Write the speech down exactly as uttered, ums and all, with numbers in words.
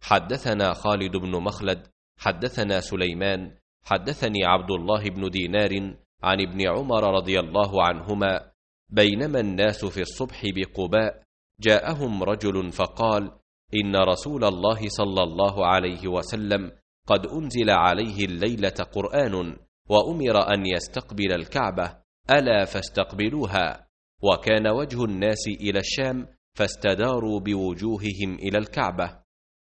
حدثنا خالد بن مخلد حدثنا سليمان حدثني عبد الله بن دينار عن ابن عمر رضي الله عنهما بينما الناس في الصبح بقباء جاءهم رجل فقال: إن رسول الله صلى الله عليه وسلم قد أنزل عليه الليلة قرآن وأمر أن يستقبل الكعبة، ألا فاستقبلوها. وكان وجه الناس إلى الشام فاستداروا بوجوههم إلى الكعبة.